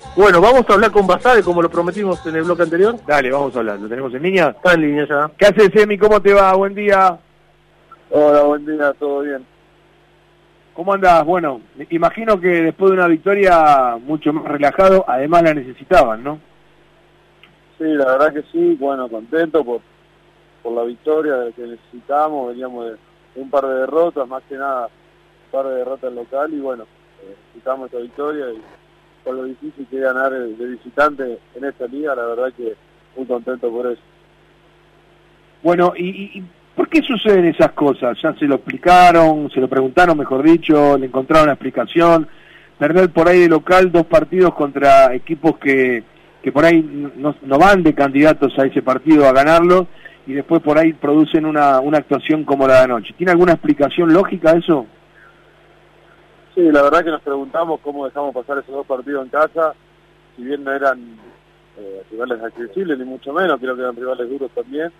Bueno, vamos a hablar con Basade, como lo prometimos en el bloque anterior. Dale, vamos a hablar. ¿Lo tenemos en línea? Está en línea ya. ¿Qué haces, Emi? ¿Cómo te va? Buen día. Hola, buen día, todo bien. ¿Cómo andás? Bueno, imagino que después de una victoria mucho más relajado, además la necesitaban, ¿no? Sí, la verdad que sí, bueno, contento por la victoria que necesitamos. Veníamos de un par de derrotas, más que nada un par de derrotas local, y bueno, necesitamos esta victoria, y por lo difícil que es ganar de visitante en esta liga, la verdad que muy contento por eso. Bueno, ¿y por qué suceden esas cosas? ¿Ya se lo explicaron, se lo preguntaron, mejor dicho, le encontraron una explicación? Perder por ahí de local 2 partidos contra equipos que por ahí no van de candidatos a ese partido a ganarlo, y después por ahí producen una actuación como la de anoche. ¿Tiene alguna explicación lógica eso? Sí, la verdad que nos preguntamos cómo dejamos pasar esos 2 partidos en casa, si bien no eran rivales accesibles, ni mucho menos, creo que eran rivales duros también.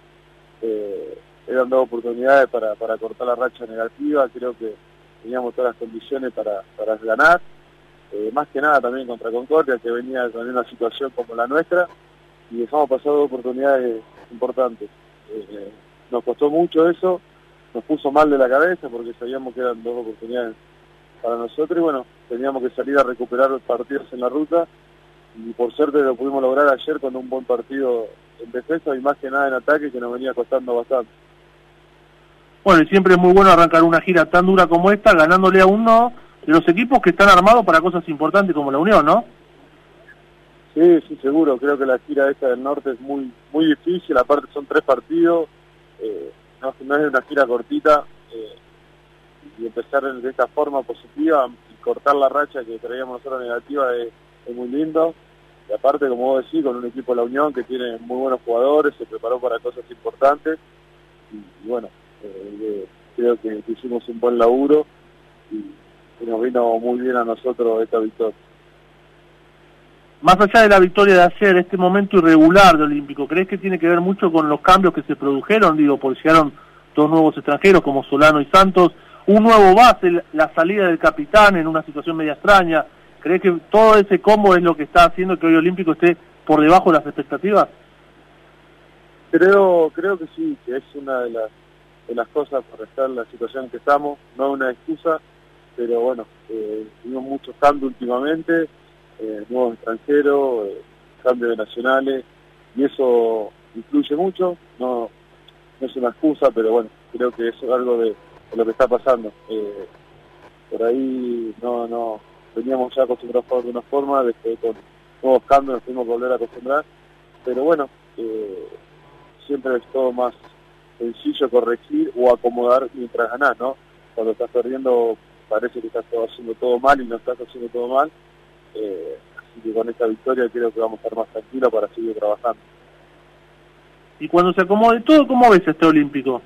Eran 2 oportunidades para cortar la racha negativa. Creo que teníamos todas las condiciones para ganar, más que nada también contra Concordia, que venía con una situación como la nuestra, y dejamos pasar 2 oportunidades importantes. Nos costó mucho eso, nos puso mal de la cabeza porque sabíamos que eran 2 oportunidades para nosotros, y bueno, teníamos que salir a recuperar los partidos en la ruta, y por suerte lo pudimos lograr ayer con un buen partido en defensa y más que nada en ataque, que nos venía costando bastante. Bueno, y siempre es muy bueno arrancar una gira tan dura como esta, ganándole a uno de los equipos que están armados para cosas importantes como la Unión, ¿no? Sí, seguro. Creo que la gira esta del norte es muy difícil, aparte son 3 partidos, no es una gira cortita, y empezar de esta forma positiva y cortar la racha que traíamos nosotros negativa es muy lindo. Y aparte, como vos decís, con un equipo de la Unión que tiene muy buenos jugadores, se preparó para cosas importantes, y bueno, creo que hicimos un buen laburo, y nos vino muy bien a nosotros esta victoria. Más allá de la victoria de ayer, este momento irregular de Olímpico, ¿crees que tiene que ver mucho con los cambios que se produjeron? Digo, porque llegaron 2 nuevos extranjeros como Solano y Santos, un nuevo base, la salida del capitán en una situación media extraña. ¿Crees que todo ese combo es lo que está haciendo que hoy Olímpico esté por debajo de las expectativas? Creo que sí, que es una de las cosas para estar en la situación en que estamos, no es una excusa, pero bueno, tuvimos muchos cambios últimamente, nuevos extranjeros, cambios de nacionales, y eso influye mucho. No es una excusa, pero bueno, creo que eso es algo de lo que está pasando. Por ahí no veníamos ya acostumbrados de una forma, después con nuevos cambios nos tuvimos que volver a acostumbrar, pero bueno, siempre es todo más sencillo corregir o acomodar mientras ganás, ¿no? Cuando estás perdiendo parece que estás haciendo todo mal y no estás haciendo todo mal, así que con esta victoria creo que vamos a estar más tranquilos para seguir trabajando. Y cuando se acomode todo, ¿cómo ves este Olímpico?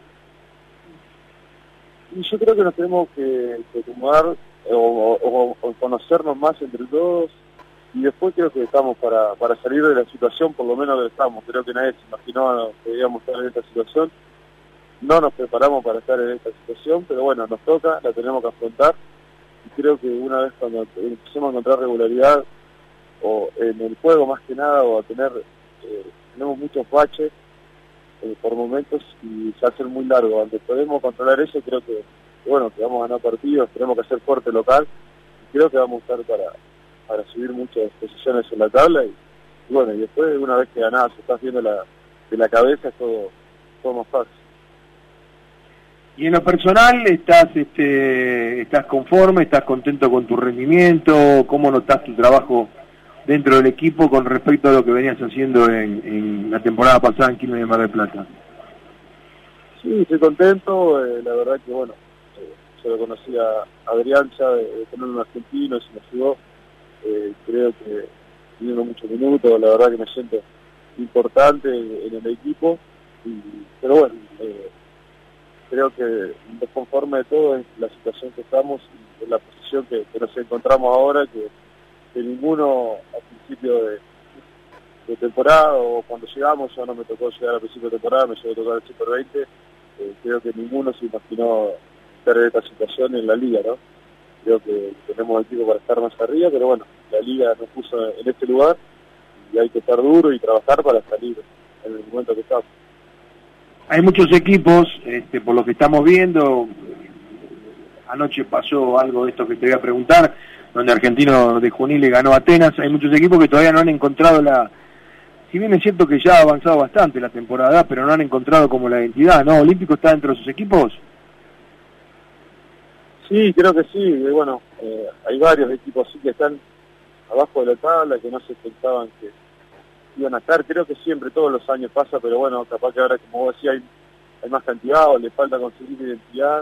Y yo creo que nos tenemos que acomodar o conocernos más entre todos, y después creo que estamos para salir de la situación, por lo menos estamos. Creo que nadie se imaginó que íbamos a estar en esta situación, no nos preparamos para estar en esta situación, pero bueno, nos toca, la tenemos que afrontar, y creo que una vez cuando empecemos a encontrar regularidad, o en el juego más que nada, o a tenemos muchos baches por momentos, y se hace muy largo. Antes podemos controlar eso, creo que bueno, que vamos a ganar partidos, tenemos que hacer fuerte local, y creo que vamos a estar para subir muchas posiciones en la tabla, y bueno, y después una vez que ganás, estás viendo de la cabeza, es todo más fácil. Y en lo personal, ¿estás conforme, estás contento con tu rendimiento? ¿Cómo notás tu trabajo dentro del equipo con respecto a lo que venías haciendo en la temporada pasada en Quilmes de Mar del Plata? Sí, estoy contento, la verdad que bueno, yo lo conocí a Adrián ya de tener un argentino, se me ayudó, creo que teniendo muchos minutos, la verdad que me siento importante en el equipo, pero bueno, creo que desconforme de todo es la situación que estamos y en la posición que nos encontramos ahora, que ninguno al principio de temporada, o cuando llegamos, ya no me tocó llegar al principio de temporada, me llegó a tocar el Super 20, creo que ninguno se imaginó estar en esta situación en la liga, ¿no? Creo que tenemos equipo para estar más arriba, pero bueno, la liga nos puso en este lugar y hay que estar duro y trabajar para salir en el momento que estamos. Hay muchos equipos, por lo que estamos viendo, anoche pasó algo de esto que te voy a preguntar, donde Argentino de Junín le ganó a Atenas. Hay muchos equipos que todavía no han encontrado si bien es cierto que ya ha avanzado bastante la temporada, pero no han encontrado como la identidad, ¿no? ¿Olímpico está dentro de sus equipos? Sí, creo que sí. Bueno, hay varios equipos sí que están abajo de la tabla, que no se pensaban que iban a estar. Creo que siempre, todos los años pasa, pero bueno, capaz que ahora, como vos decías, hay más cantidad o le falta conseguir identidad.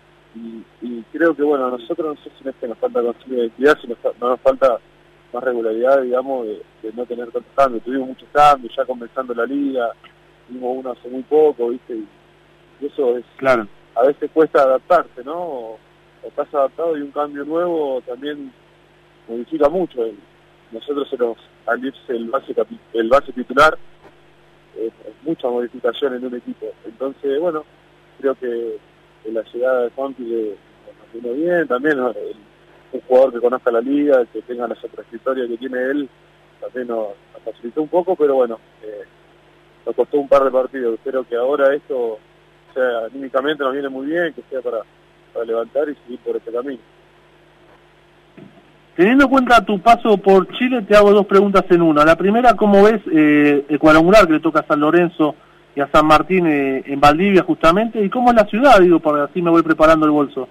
Y creo que, bueno, a nosotros no sé si no es que nos falta conseguir identidad, sino no nos falta más regularidad, digamos, de no tener tantos cambios. Tuvimos muchos cambios, ya comenzando la liga, tuvimos uno hace muy poco, ¿viste? Y eso es, claro, a veces cuesta adaptarse, ¿no? O estás adaptado y un cambio nuevo también modifica mucho. Nosotros al irse el base titular, mucha modificación en un equipo. Entonces, bueno, creo que la llegada de Juanpi nos vino bien, también un jugador que conozca la liga, que tenga la trayectoria que tiene él, también nos facilitó un poco, pero bueno, nos costó un par de partidos. Espero que ahora esto, o sea, anímicamente nos viene muy bien, que sea para levantar y seguir por este camino. Teniendo en cuenta tu paso por Chile, te hago dos preguntas en una. La primera, ¿cómo ves el cuadrangular que le toca a San Lorenzo y a San Martín en Valdivia justamente? ¿Y cómo es la ciudad? Digo, para así me voy preparando el bolso.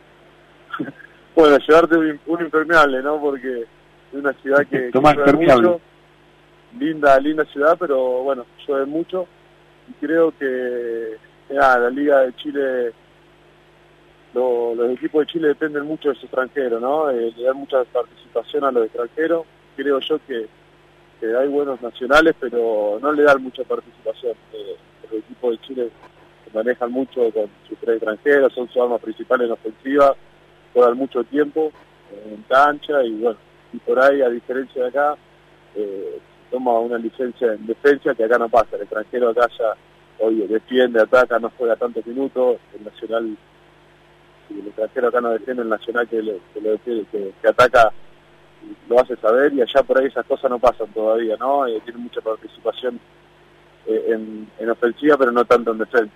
Bueno, llevarte un impermeable, ¿no? Porque es una ciudad que llueve mucho. Linda ciudad, pero bueno, llueve mucho. Y creo que la Liga de Chile, los equipos de Chile dependen mucho de su extranjero, ¿no? Le dan mucha participación a los extranjeros. Creo yo que hay buenos nacionales, pero no le dan mucha participación. Los equipos de Chile se manejan mucho con sus tres extranjeros, son sus armas principales en ofensiva, juegan mucho tiempo en cancha y bueno, y por ahí, a diferencia de acá, toma una licencia en defensa que acá no pasa. El extranjero acá ya, oye, defiende, ataca, no juega tantos minutos. El nacional, si el extranjero acá no defiende, el nacional que ataca lo hace saber, y allá por ahí esas cosas no pasan todavía, ¿no? Tiene mucha participación en ofensiva, pero no tanto en defensa.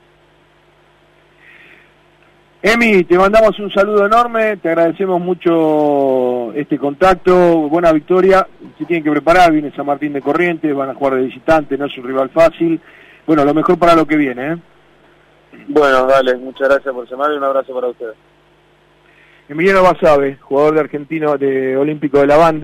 Emi, te mandamos un saludo enorme, te agradecemos mucho este contacto, buena victoria. Se tienen que preparar, viene San Martín de Corrientes, van a jugar de visitante, no es un rival fácil. Bueno, lo mejor para lo que viene, ¿eh? Bueno, dale, muchas gracias por llamar y un abrazo para ustedes. Emiliano Basabe, jugador de Argentino de Olímpico de la Banda.